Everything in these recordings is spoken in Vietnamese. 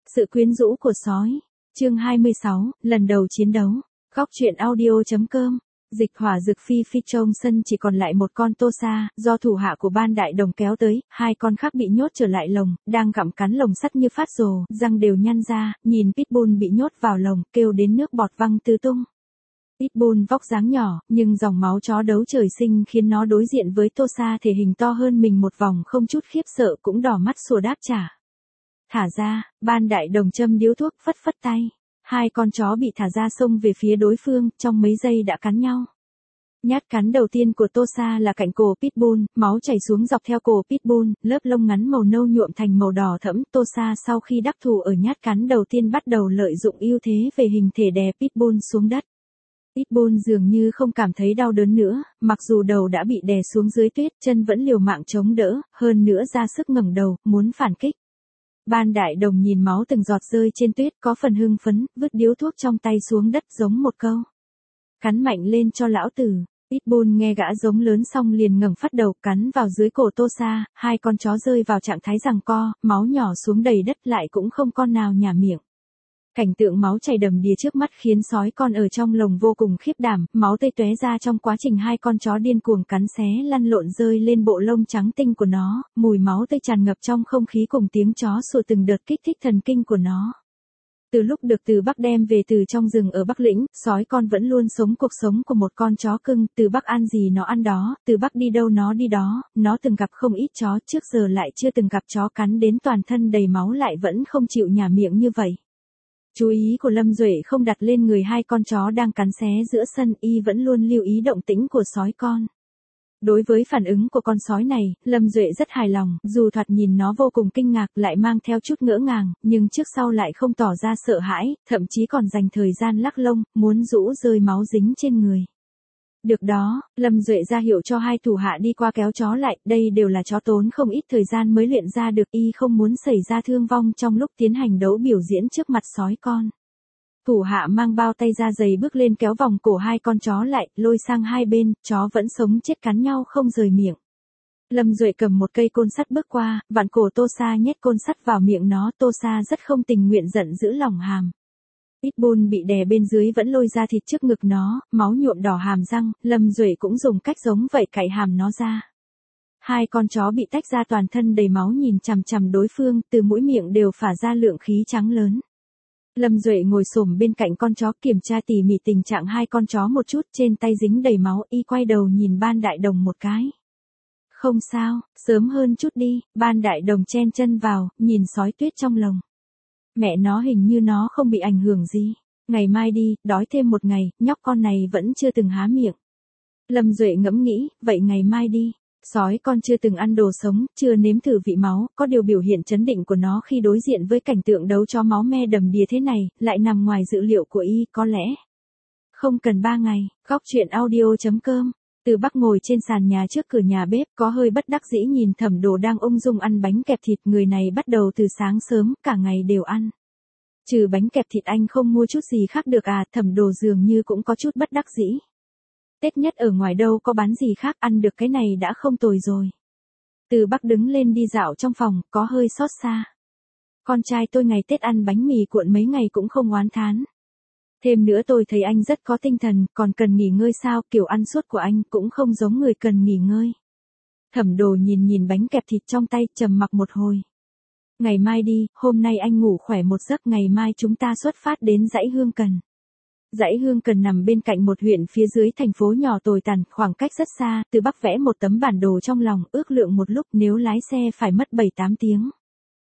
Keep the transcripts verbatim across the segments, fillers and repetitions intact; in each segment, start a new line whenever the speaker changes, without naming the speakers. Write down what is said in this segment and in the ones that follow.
Sự quyến rũ của sói. Chương hai mươi sáu, lần đầu chiến đấu. Góc truyện audio.com. Dịch hỏa dược phi phi trong sân chỉ còn lại một con tô sa, do thủ hạ của ban đại đồng kéo tới, hai con khác bị nhốt trở lại lồng, đang gặm cắn lồng sắt như phát rồ, răng đều nhăn ra, nhìn Pitbull bị nhốt vào lồng, kêu đến nước bọt văng tứ tung. Pitbull vóc dáng nhỏ, nhưng dòng máu chó đấu trời sinh khiến nó đối diện với tô sa thể hình to hơn mình một vòng không chút khiếp sợ cũng đỏ mắt sủa đáp trả. Thả ra, ban đại đồng châm điếu thuốc phất phất tay. Hai con chó bị thả ra xông về phía đối phương, trong mấy giây đã cắn nhau. Nhát cắn đầu tiên của tô sa là cạnh cổ Pitbull, máu chảy xuống dọc theo cổ Pitbull, lớp lông ngắn màu nâu nhuộm thành màu đỏ thẫm. Tô sa sau khi đắc thủ ở nhát cắn đầu tiên bắt đầu lợi dụng ưu thế về hình thể đè Pitbull xuống đất. Pitbull dường như không cảm thấy đau đớn nữa, mặc dù đầu đã bị đè xuống dưới tuyết, chân vẫn liều mạng chống đỡ, hơn nữa ra sức ngẩng đầu, muốn phản kích. Ban đại đồng nhìn máu từng giọt rơi trên tuyết có phần hưng phấn, vứt điếu thuốc trong tay xuống đất giống một câu. Cắn mạnh lên cho lão tử. Pitbull nghe gã giống lớn xong liền ngẩng phát đầu cắn vào dưới cổ tô sa, hai con chó rơi vào trạng thái giằng co, máu nhỏ xuống đầy đất lại cũng không con nào nhả miệng. Cảnh tượng máu chảy đầm đìa trước mắt khiến sói con ở trong lồng vô cùng khiếp đảm, máu tươi tóe ra trong quá trình hai con chó điên cuồng cắn xé lăn lộn rơi lên bộ lông trắng tinh của nó, mùi máu tươi tràn ngập trong không khí cùng tiếng chó sủa từng đợt kích thích thần kinh của nó. Từ lúc được Từ Bắc đem về từ trong rừng ở Bắc Lĩnh, sói con vẫn luôn sống cuộc sống của một con chó cưng, Từ Bắc ăn gì nó ăn đó, Từ Bắc đi đâu nó đi đó, nó từng gặp không ít chó trước giờ lại chưa từng gặp chó cắn đến toàn thân đầy máu lại vẫn không chịu nhả miệng như vậy. Chú ý của Lâm Duệ không đặt lên người hai con chó đang cắn xé giữa sân, y vẫn luôn lưu ý động tĩnh của sói con. Đối với phản ứng của con sói này, Lâm Duệ rất hài lòng, dù thoạt nhìn nó vô cùng kinh ngạc lại mang theo chút ngỡ ngàng, nhưng trước sau lại không tỏ ra sợ hãi, thậm chí còn dành thời gian lắc lông, muốn rũ rơi máu dính trên người. Được đó, Lâm Duệ ra hiệu cho hai thủ hạ đi qua kéo chó lại, đây đều là chó tốn không ít thời gian mới luyện ra được, y không muốn xảy ra thương vong trong lúc tiến hành đấu biểu diễn trước mặt sói con. Thủ hạ mang bao tay da dày bước lên kéo vòng cổ hai con chó lại, lôi sang hai bên, chó vẫn sống chết cắn nhau không rời miệng. Lâm Duệ cầm một cây côn sắt bước qua, vặn cổ tô sa nhét côn sắt vào miệng nó, tô sa rất không tình nguyện giận giữ lòng hàm. Pitbull bị đè bên dưới vẫn lôi ra thịt trước ngực nó, máu nhuộm đỏ hàm răng, Lâm Duệ cũng dùng cách giống vậy cạy hàm nó ra. Hai con chó bị tách ra toàn thân đầy máu nhìn chằm chằm đối phương, từ mũi miệng đều phả ra lượng khí trắng lớn. Lâm Duệ ngồi xổm bên cạnh con chó kiểm tra tỉ mỉ tình trạng hai con chó một chút, trên tay dính đầy máu, y quay đầu nhìn ban đại đồng một cái. Không sao, sớm hơn chút đi, ban đại đồng chen chân vào, nhìn sói tuyết trong lồng. Mẹ nó hình như nó không bị ảnh hưởng gì. Ngày mai đi, đói thêm một ngày, nhóc con này vẫn chưa từng há miệng. Lâm Duệ ngẫm nghĩ, vậy ngày mai đi. Sói con chưa từng ăn đồ sống, chưa nếm thử vị máu, có điều biểu hiện chấn định của nó khi đối diện với cảnh tượng đấu chó máu me đầm đìa thế này, lại nằm ngoài dự liệu của y, có lẽ. Không cần ba ngày, góc truyện audio.com. Từ Bắc ngồi trên sàn nhà trước cửa nhà bếp, có hơi bất đắc dĩ nhìn Thẩm Đồ đang ung dung ăn bánh kẹp thịt, người này bắt đầu từ sáng sớm, cả ngày đều ăn. Trừ bánh kẹp thịt anh không mua chút gì khác được à, Thẩm Đồ dường như cũng có chút bất đắc dĩ. Tết nhất ở ngoài đâu có bán gì khác, ăn được cái này đã không tồi rồi. Từ Bắc đứng lên đi dạo trong phòng, có hơi xót xa. Con trai tôi ngày Tết ăn bánh mì cuộn mấy ngày cũng không oán thán. Thêm nữa tôi thấy anh rất có tinh thần, còn cần nghỉ ngơi sao, kiểu ăn suốt của anh cũng không giống người cần nghỉ ngơi. Thẩm Đồ nhìn nhìn bánh kẹp thịt trong tay, trầm mặc một hồi. Ngày mai đi, hôm nay anh ngủ khỏe một giấc, ngày mai chúng ta xuất phát đến dãy Hương Cần. Dãy Hương Cần nằm bên cạnh một huyện phía dưới thành phố nhỏ tồi tàn, khoảng cách rất xa, Từ Bắc vẽ một tấm bản đồ trong lòng, ước lượng một lúc nếu lái xe phải mất bảy tám tiếng.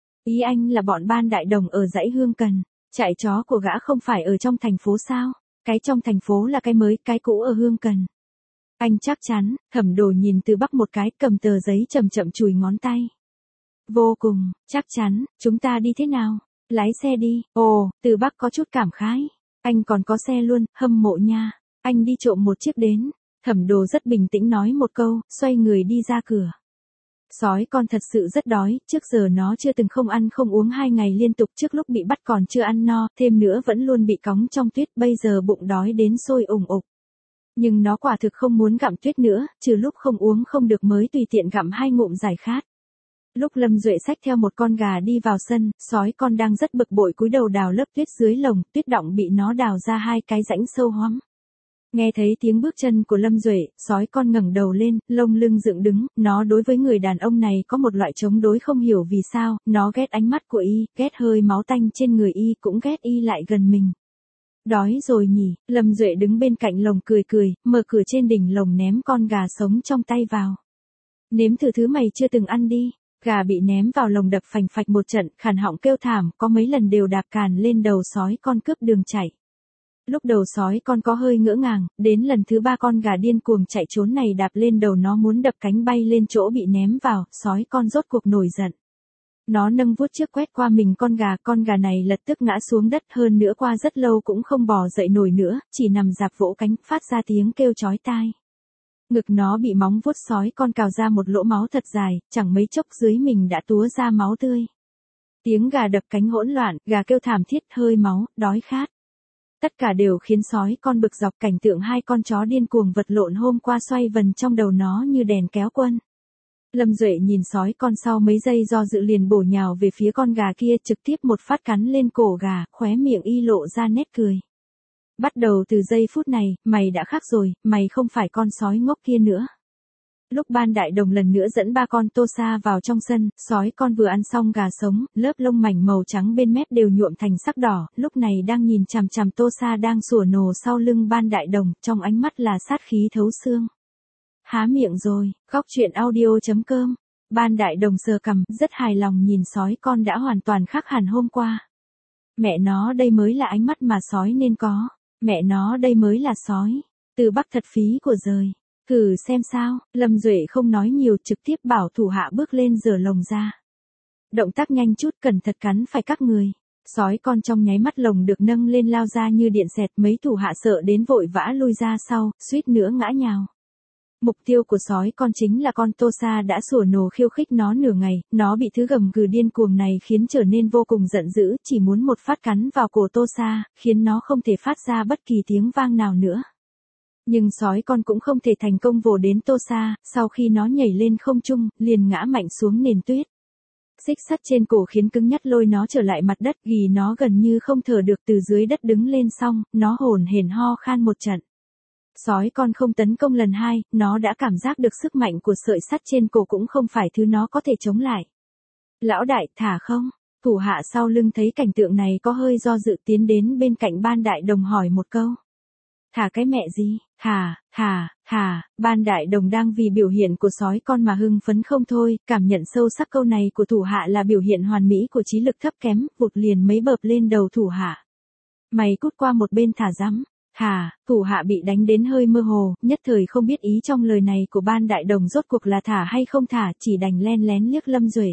Ý anh là bọn ban đại đồng ở dãy Hương Cần. Trại chó của gã không phải ở trong thành phố sao? Cái trong thành phố là cái mới, cái cũ ở Hương Cần. Anh chắc chắn, Thẩm Đồ nhìn Từ Bắc một cái, cầm tờ giấy chậm chậm chùi ngón tay. Vô cùng, chắc chắn, chúng ta đi thế nào? Lái xe đi, ồ, Từ Bắc có chút cảm khái. Anh còn có xe luôn, hâm mộ nha. Anh đi trộm một chiếc đến. Thẩm Đồ rất bình tĩnh nói một câu, xoay người đi ra cửa. Sói con thật sự rất đói, trước giờ nó chưa từng không ăn không uống hai ngày liên tục, trước lúc bị bắt còn chưa ăn no, thêm nữa vẫn luôn bị cóng trong tuyết, bây giờ bụng đói đến sôi ủng ục. Nhưng nó quả thực không muốn gặm tuyết nữa, trừ lúc không uống không được mới tùy tiện gặm hai ngụm giải khát. Lúc Lâm Duệ xách theo một con gà đi vào sân, sói con đang rất bực bội cúi đầu đào lớp tuyết dưới lồng, tuyết đọng bị nó đào ra hai cái rãnh sâu hoắm. Nghe thấy tiếng bước chân của Lâm Duệ, sói con ngẩng đầu lên, lông lưng dựng đứng, nó đối với người đàn ông này có một loại chống đối không hiểu vì sao, nó ghét ánh mắt của y, ghét hơi máu tanh trên người y, cũng ghét y lại gần mình. Đói rồi nhỉ, Lâm Duệ đứng bên cạnh lồng cười cười, mở cửa trên đỉnh lồng ném con gà sống trong tay vào. Nếm thử thứ mày chưa từng ăn đi. Gà bị ném vào lồng đập phành phạch một trận, khàn họng kêu thảm, có mấy lần đều đạp càn lên đầu sói con cướp đường chạy. Lúc đầu sói con có hơi ngỡ ngàng, đến lần thứ ba con gà điên cuồng chạy trốn này đạp lên đầu nó muốn đập cánh bay lên chỗ bị ném vào, sói con rốt cuộc nổi giận. Nó nâng vuốt trước quét qua mình con gà, con gà này lập tức ngã xuống đất, hơn nữa qua rất lâu cũng không bò dậy nổi nữa, chỉ nằm rạp vỗ cánh, phát ra tiếng kêu chói tai. Ngực nó bị móng vuốt sói con cào ra một lỗ máu thật dài, chẳng mấy chốc dưới mình đã túa ra máu tươi. Tiếng gà đập cánh hỗn loạn, gà kêu thảm thiết, hơi máu, đói khát. Tất cả đều khiến sói con bực dọc, cảnh tượng hai con chó điên cuồng vật lộn hôm qua xoay vần trong đầu nó như đèn kéo quân. Lâm Duệ nhìn sói con sau mấy giây do dự liền bổ nhào về phía con gà kia, trực tiếp một phát cắn lên cổ gà, khóe miệng y lộ ra nét cười. Bắt đầu từ giây phút này, mày đã khác rồi, mày không phải con sói ngốc kia nữa. Lúc Ban Đại Đồng lần nữa dẫn ba con tô sa vào trong sân, sói con vừa ăn xong gà sống, lớp lông mảnh màu trắng bên mép đều nhuộm thành sắc đỏ, lúc này đang nhìn chằm chằm tô sa đang sủa nồ sau lưng Ban Đại Đồng, trong ánh mắt là sát khí thấu xương. Há miệng rồi, góc truyện audio chấm com. Ban Đại Đồng sờ cằm, rất hài lòng nhìn sói con đã hoàn toàn khác hẳn hôm qua. Mẹ nó đây mới là ánh mắt mà sói nên có. Mẹ nó đây mới là sói. Từ Bắc thật phí của rời. Thử xem sao, Lâm Duệ không nói nhiều, trực tiếp bảo thủ hạ bước lên rửa lồng ra. Động tác nhanh chút, cẩn thận cắn phải các người. Sói con trong nháy mắt lồng được nâng lên lao ra như điện xẹt, mấy thủ hạ sợ đến vội vã lui ra sau, suýt nữa ngã nhào. Mục tiêu của sói con chính là con tô sa đã sủa nồ khiêu khích nó nửa ngày, nó bị thứ gầm gừ điên cuồng này khiến trở nên vô cùng giận dữ, chỉ muốn một phát cắn vào cổ tô sa, khiến nó không thể phát ra bất kỳ tiếng vang nào nữa. Nhưng sói con cũng không thể thành công vồ đến tô sa, sau khi nó nhảy lên không trung, liền ngã mạnh xuống nền tuyết. Xích sắt trên cổ khiến cứng nhắc lôi nó trở lại mặt đất, ghi nó gần như không thở được, từ dưới đất đứng lên xong, nó hổn hển ho khan một trận. Sói con không tấn công lần hai, nó đã cảm giác được sức mạnh của sợi sắt trên cổ cũng không phải thứ nó có thể chống lại. Lão đại, thả không? Thủ hạ sau lưng thấy cảnh tượng này có hơi do dự tiến đến bên cạnh Ban Đại Đồng hỏi một câu. Thả cái mẹ gì? Thả, thả, thả, Ban Đại Đồng đang vì biểu hiện của sói con mà hưng phấn không thôi, cảm nhận sâu sắc câu này của thủ hạ là biểu hiện hoàn mỹ của trí lực thấp kém, vụt liền mấy bợp lên đầu thủ hạ. Mày cút qua một bên thả rắm. Thả, thủ hạ bị đánh đến hơi mơ hồ, nhất thời không biết ý trong lời này của Ban Đại Đồng rốt cuộc là thả hay không thả, chỉ đành len lén liếc Lâm Duệ.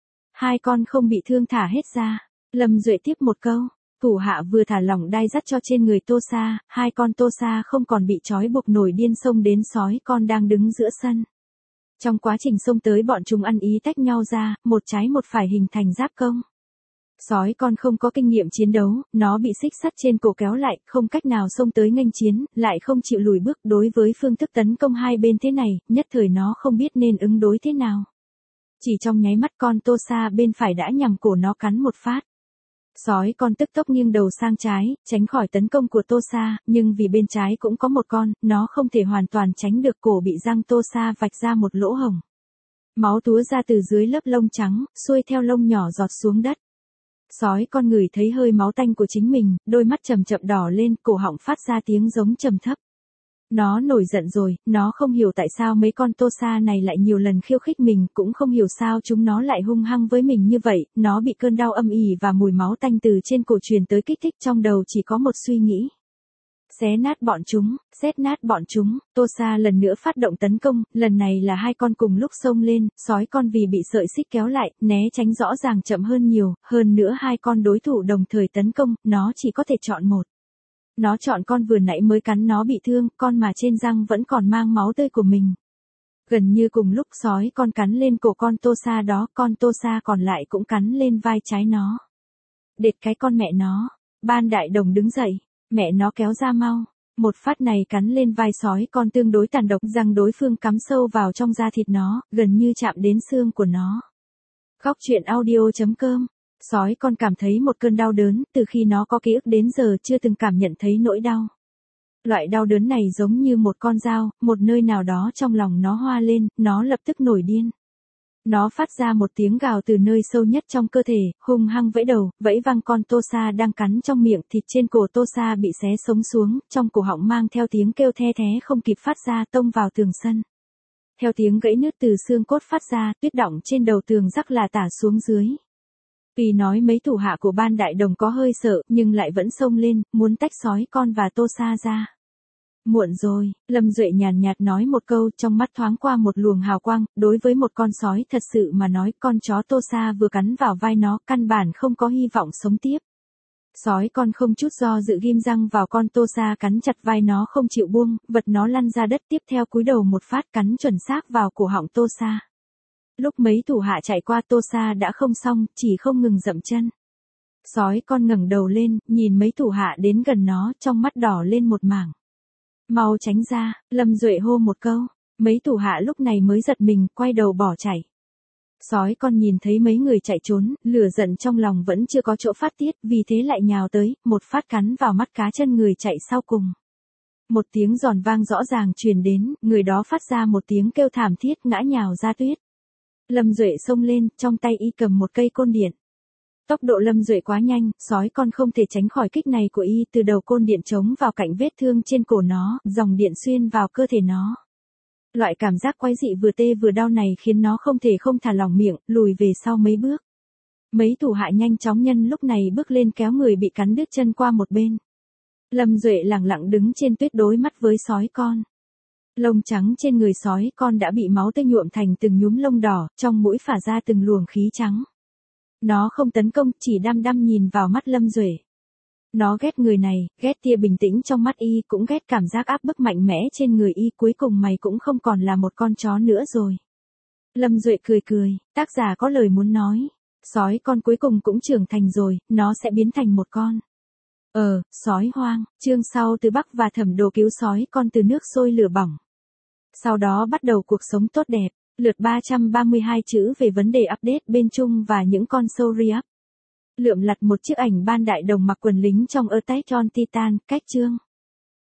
Hai con không bị thương thả hết ra. Lâm Duệ tiếp một câu. Thủ hạ vừa thả lỏng đai dắt cho trên người tô sa, hai con tô sa không còn bị trói buộc nổi điên xông đến sói con đang đứng giữa sân. Trong quá trình xông tới bọn chúng ăn ý tách nhau ra, một trái một phải hình thành giáp công. Sói con không có kinh nghiệm chiến đấu, nó bị xích sắt trên cổ kéo lại, không cách nào xông tới nghênh chiến, lại không chịu lùi bước. Đối với phương thức tấn công hai bên thế này, nhất thời nó không biết nên ứng đối thế nào. Chỉ trong nháy mắt con tô sa bên phải đã nhằm cổ nó cắn một phát. Sói con tức tốc nghiêng đầu sang trái, tránh khỏi tấn công của tô sa, nhưng vì bên trái cũng có một con, nó không thể hoàn toàn tránh được, cổ bị răng tô sa vạch ra một lỗ hổng. Máu túa ra từ dưới lớp lông trắng, xuôi theo lông nhỏ giọt xuống đất. Sói con ngửi thấy hơi máu tanh của chính mình, đôi mắt chậm chậm đỏ lên, cổ họng phát ra tiếng giống trầm thấp. Nó nổi giận rồi, nó không hiểu tại sao mấy con tô sa này lại nhiều lần khiêu khích mình, cũng không hiểu sao chúng nó lại hung hăng với mình như vậy, nó bị cơn đau âm ỉ và mùi máu tanh từ trên cổ truyền tới kích thích, trong đầu chỉ có một suy nghĩ. Xé nát bọn chúng, xét nát bọn chúng, tô sa lần nữa phát động tấn công, lần này là hai con cùng lúc xông lên, sói con vì bị sợi xích kéo lại, né tránh rõ ràng chậm hơn nhiều, hơn nữa hai con đối thủ đồng thời tấn công, nó chỉ có thể chọn một. Nó chọn con vừa nãy mới cắn nó bị thương, con mà trên răng vẫn còn mang máu tươi của mình. Gần như cùng lúc sói con cắn lên cổ con tô sa đó, con tô sa còn lại cũng cắn lên vai trái nó. Đệt cái con mẹ nó, Ban Đại Đồng đứng dậy, mẹ nó kéo ra mau. Một phát này cắn lên vai sói con tương đối tàn độc, răng đối phương cắm sâu vào trong da thịt nó, gần như chạm đến xương của nó. Góc truyện audio.com. Sói con cảm thấy một cơn đau đớn, từ khi nó có ký ức đến giờ chưa từng cảm nhận thấy nỗi đau. Loại đau đớn này giống như một con dao, một nơi nào đó trong lòng nó hoa lên, nó lập tức nổi điên. Nó phát ra một tiếng gào từ nơi sâu nhất trong cơ thể, hung hăng vẫy đầu, vẫy văng con Tosa đang cắn trong miệng, thịt trên cổ Tosa bị xé sống xuống, trong cổ họng mang theo tiếng kêu the thé không kịp phát ra tông vào tường sân. Theo tiếng gãy nứt từ xương cốt phát ra, tuyết đọng trên đầu tường rắc là tả xuống dưới. Vì nói mấy thủ hạ của ban đại đồng có hơi sợ, nhưng lại vẫn xông lên, muốn tách sói con và Tosa ra. Muộn rồi, Lâm Duệ nhàn nhạt nói một câu, trong mắt thoáng qua một luồng hào quang, đối với một con sói thật sự mà nói, con chó Tosa vừa cắn vào vai nó, căn bản không có hy vọng sống tiếp. Sói con không chút do dự ghim răng vào con Tosa cắn chặt vai nó không chịu buông, vật nó lăn ra đất tiếp theo cúi đầu một phát cắn chuẩn xác vào cổ họng Tosa. Lúc mấy thủ hạ chạy qua Tosa đã không xong, chỉ không ngừng dậm chân. Sói con ngẩng đầu lên, nhìn mấy thủ hạ đến gần nó, trong mắt đỏ lên một mảng. Mau tránh ra, Lâm Duệ hô một câu, mấy thủ hạ lúc này mới giật mình, quay đầu bỏ chạy. Sói con nhìn thấy mấy người chạy trốn, lửa giận trong lòng vẫn chưa có chỗ phát tiết, vì thế lại nhào tới, một phát cắn vào mắt cá chân người chạy sau cùng. Một tiếng giòn vang rõ ràng truyền đến, người đó phát ra một tiếng kêu thảm thiết ngã nhào ra tuyết. Lâm Duệ xông lên, trong tay y cầm một cây côn điện. Tốc độ Lâm Duệ quá nhanh, sói con không thể tránh khỏi kích này của y, từ đầu côn điện chống vào cạnh vết thương trên cổ nó, dòng điện xuyên vào cơ thể nó. Loại cảm giác quái dị vừa tê vừa đau này khiến nó không thể không thả lỏng miệng, lùi về sau mấy bước. Mấy thủ hạ nhanh chóng nhân lúc này bước lên kéo người bị cắn đứt chân qua một bên. Lâm Duệ lẳng lặng đứng trên tuyết đối mắt với sói con. Lông trắng trên người sói con đã bị máu tươi nhuộm thành từng nhúm lông đỏ, trong mũi phả ra từng luồng khí trắng. Nó không tấn công, chỉ đăm đăm nhìn vào mắt Lâm Duệ. Nó ghét người này, ghét tia bình tĩnh trong mắt y, cũng ghét cảm giác áp bức mạnh mẽ trên người y, cuối cùng mày cũng không còn là một con chó nữa rồi. Lâm Duệ cười cười, tác giả có lời muốn nói. Sói con cuối cùng cũng trưởng thành rồi, nó sẽ biến thành một con. Ờ, sói hoang, chương sau từ Bắc và Thẩm Đồ cứu sói con từ nước sôi lửa bỏng. Sau đó bắt đầu cuộc sống tốt đẹp. Lượt ba trăm ba mươi hai chữ về vấn đề update bên Trung và những con sâu re-up. Lượm lặt một chiếc ảnh ban đại đồng mặc quần lính trong Attack on Titan, cách chương.